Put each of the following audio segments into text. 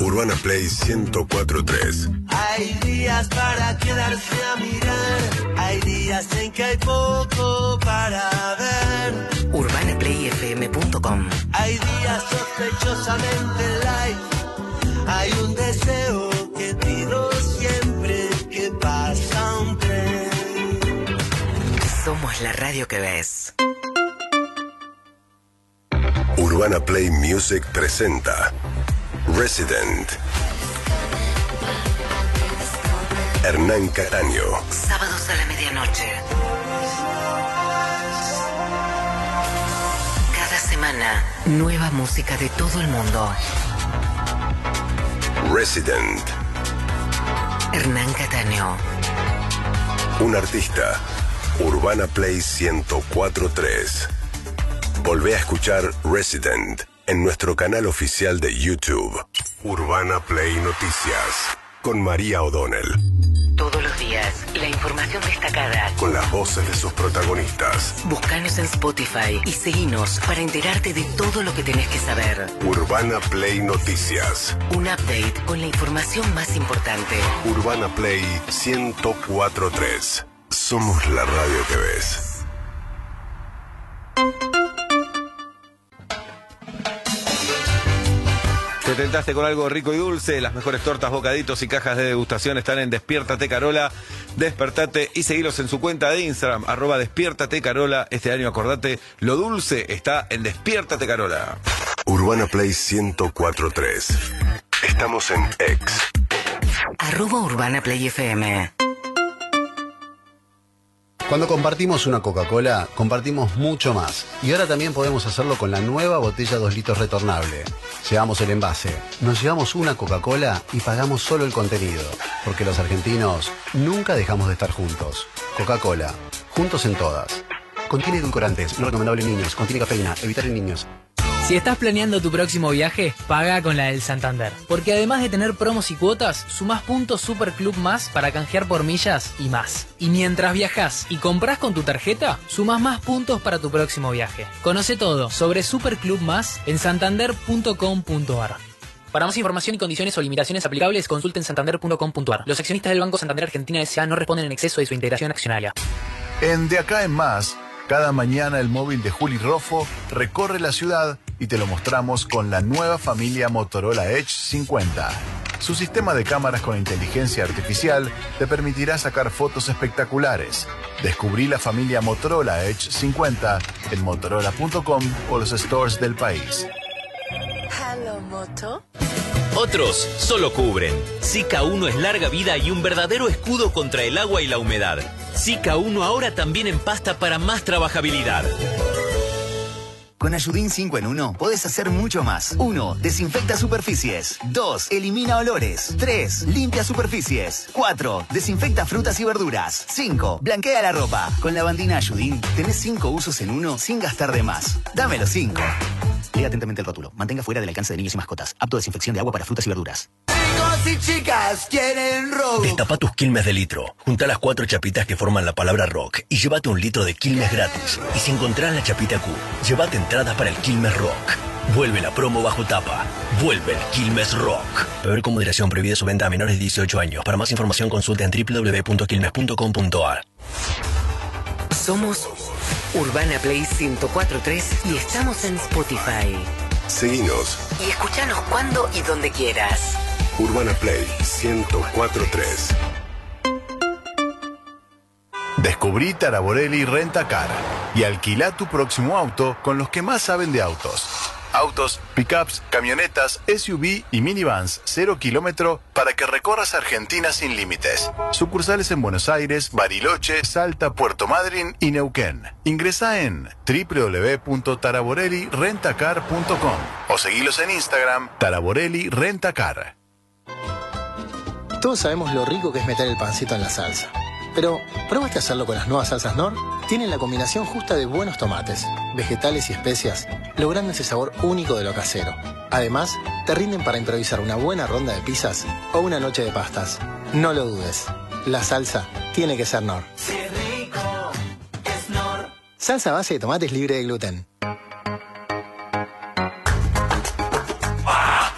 Urbana Play 104.3. Hay días para quedarse a mirar, hay días en que hay poco para ver. UrbanaPlayFM.com. Hay días sospechosamente light, hay un deseo que pido siempre que pasa un tren. Somos la radio que ves. Urbana Play Music presenta Resident. Hernán Cataño. Sábados a la medianoche. Cada semana, nueva música de todo el mundo. Resident. Hernán Cataño. Un artista. Urbana Play 104.3. Volvé a escuchar Resident en nuestro canal oficial de YouTube. Urbana Play Noticias. Con María O'Donnell. Todos los días, la información destacada. Con las voces de sus protagonistas. Búscanos en Spotify y seguinos para enterarte de todo lo que tenés que saber. Urbana Play Noticias. Un update con la información más importante. Urbana Play 104.3. Somos la radio que ves. ¿Te tentaste con algo rico y dulce? Las mejores tortas, bocaditos y cajas de degustación están en Despiértate Carola. Despertate y seguilos en su cuenta de Instagram, @Despiértate Carola. Este año, acordate, lo dulce está en Despiértate Carola. Urbana Play 104.3. Estamos en X. @UrbanaPlayFM. Cuando compartimos una Coca-Cola, compartimos mucho más. Y ahora también podemos hacerlo con la nueva botella 2 litros retornable. Llevamos el envase, nos llevamos una Coca-Cola y pagamos solo el contenido. Porque los argentinos nunca dejamos de estar juntos. Coca-Cola, juntos en todas. Contiene edulcorantes, no recomendable en niños, contiene cafeína, evitar en niños. Si estás planeando tu próximo viaje, paga con la del Santander. Porque además de tener promos y cuotas, sumás puntos Super Club Más para canjear por millas y más. Y mientras viajás y compras con tu tarjeta, sumás más puntos para tu próximo viaje. Conoce todo sobre Super Club Más en santander.com.ar. Para más información y condiciones o limitaciones aplicables, consulten santander.com.ar. Los accionistas del Banco Santander Argentina S.A. no responden en exceso de su integración accionaria. En De Acá en Más, cada mañana el móvil de Juli Roffo recorre la ciudad y te lo mostramos con la nueva familia Motorola Edge 50. Su sistema de cámaras con inteligencia artificial te permitirá sacar fotos espectaculares. Descubrí la familia Motorola Edge 50 en motorola.com o los stores del país. Hello, Moto. Otros solo cubren. Zika 1 es larga vida y un verdadero escudo contra el agua y la humedad. Zika 1 ahora también en pasta para más trabajabilidad. Con Ayudín 5 en 1 podés hacer mucho más. 1. Desinfecta superficies. 2. Elimina olores. 3. Limpia superficies. 4. Desinfecta frutas y verduras. 5. Blanquea la ropa. Con la bandina Ayudín tenés 5 usos en uno sin gastar de más. Dame los 5. Lea atentamente el rótulo. Mantenga fuera del alcance de niños y mascotas. Apto desinfección de agua para frutas y verduras. Chicos y chicas quieren rock. Destapa tus Quilmes de litro. Junta las 4 chapitas que forman la palabra rock y llévate 1 litro de Quilmes gratis. Y si encontrás la chapita Q, llévate entradas para el Quilmes Rock. Vuelve la promo bajo tapa. Vuelve el Quilmes Rock. Beber con moderación, prohibida su venta a menores de 18 años. Para más información consulta en www.quilmes.com.ar. Somos Urbana Play 104.3 y estamos en Spotify. Seguinos. Y escuchanos cuando y donde quieras. Urbana Play 104.3. Descubrí Taraborelli Rentacar y alquila tu próximo auto con los que más saben de autos. Autos, pickups, camionetas, SUV y minivans 0 kilómetro para que recorras Argentina sin límites. Sucursales en Buenos Aires, Bariloche, Salta, Puerto Madryn y Neuquén. Ingresa en www.taraborellirentacar.com o seguilos en Instagram Taraborelli Rentacar. Todos sabemos lo rico que es meter el pancito en la salsa. Pero, ¿probaste hacerlo con las nuevas salsas Knorr? Tienen la combinación justa de buenos tomates, vegetales y especias, logrando ese sabor único de lo casero. Además, te rinden para improvisar una buena ronda de pizzas o una noche de pastas. No lo dudes, la salsa tiene que ser Knorr. Si rico es Knorr. Salsa a base de tomates libre de gluten.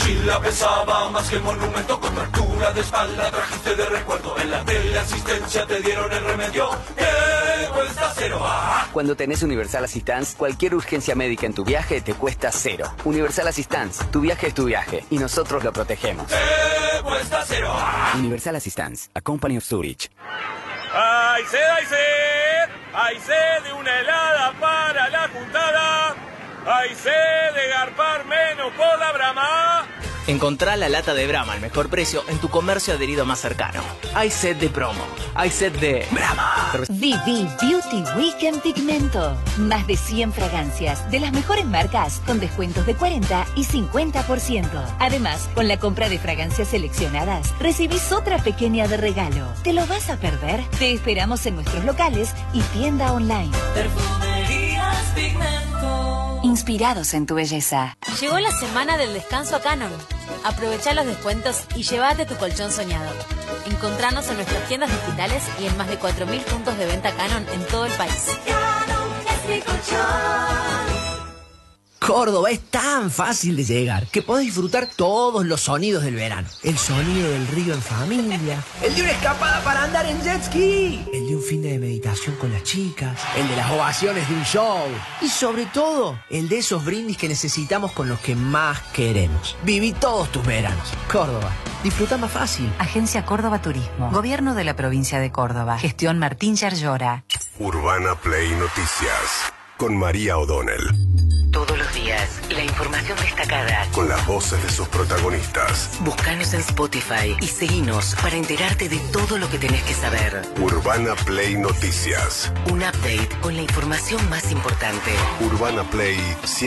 mochila pesaba más que el monumento, con tu altura de espalda trajiste de recuerdo. En la teleasistencia te dieron el remedio que cuesta cero. Cuando tenés Universal Assistance, cualquier urgencia médica en tu viaje te cuesta cero. Universal Assistance, tu viaje es tu viaje y nosotros lo protegemos. Cuesta cero. Universal Assistance, a company of Zurich. ¡Hay sed, hay sed! ¡Hay sed de una helada para la juntada! ¡Hay sed de garpar menos por la Brahma! Encontrá la lata de Brahma al mejor precio en tu comercio adherido más cercano. Hay sed de promo. Hay sed de Brahma. Viví Beauty Week en Pigmento. Más de 100 fragancias de las mejores marcas con descuentos de 40 y 50%. Además, con la compra de fragancias seleccionadas, recibís otra pequeña de regalo. ¿Te lo vas a perder? Te esperamos en nuestros locales y tienda online. Perfumerías Pigmento. Inspirados en tu belleza. Llegó la semana del descanso a Canon. Aprovechá los descuentos y llévate tu colchón soñado. Encontranos en nuestras tiendas digitales y en más de 4.000 puntos de venta Canon en todo el país. Canon es mi colchón. Córdoba es tan fácil de llegar que podés disfrutar todos los sonidos del verano. El sonido del río en familia, el de una escapada para andar en jet ski, el de un fin de meditación con las chicas, el de las ovaciones de un show y sobre todo el de esos brindis que necesitamos con los que más queremos. Viví todos tus veranos. Córdoba, disfruta más fácil. Agencia Córdoba Turismo. Gobierno de la provincia de Córdoba. Gestión Martín Yarlora. Urbana Play Noticias con María O'Donnell. Todos los días, la información destacada. Con las voces de sus protagonistas. Búscanos en Spotify y seguinos para enterarte de todo lo que tenés que saber. Urbana Play Noticias. Un update con la información más importante. Urbana Play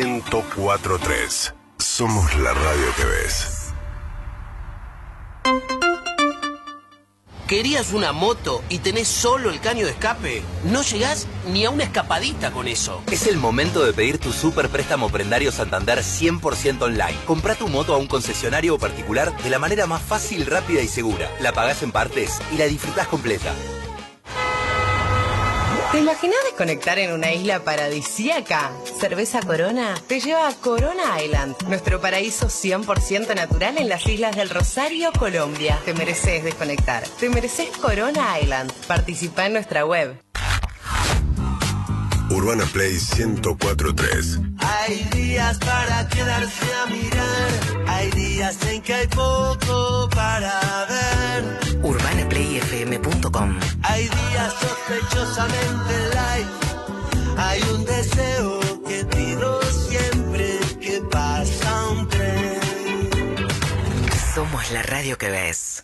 104.3. Somos la radio que ves. ¿Querías una moto y tenés solo el caño de escape? No llegás ni a una escapadita con eso. Es el momento de pedir tu super préstamo Prendario Santander 100% online. Comprá tu moto a un concesionario o particular de la manera más fácil, rápida y segura. La pagás en partes y la disfrutás completa. ¿Te imaginas desconectar en una isla paradisíaca? Cerveza Corona te lleva a Corona Island, nuestro paraíso 100% natural en las islas del Rosario, Colombia. Te mereces desconectar. Te mereces Corona Island. Participa en nuestra web. Urbana Play 104.3. Hay días para quedarse a mirar. Hay días en que hay poco para ver. UrbanaPlayFM.com. Hay días sospechosamente light. Hay un deseo que pido siempre que pasa un tren. Somos la radio que ves.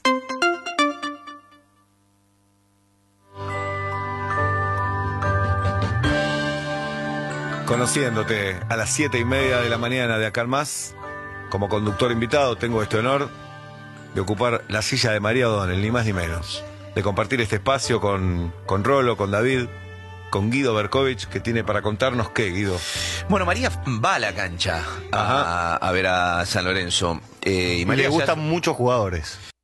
Conociéndote a las 7:30 de la mañana de acá en más, como conductor invitado, tengo este honor de ocupar la silla de María O'Donnell, ni más ni menos. De compartir este espacio con Rolo, con David, con Guido Berkovich, que tiene para contarnos qué, Guido. Bueno, María va a la cancha a ver a San Lorenzo. Y le gustan muchos jugadores.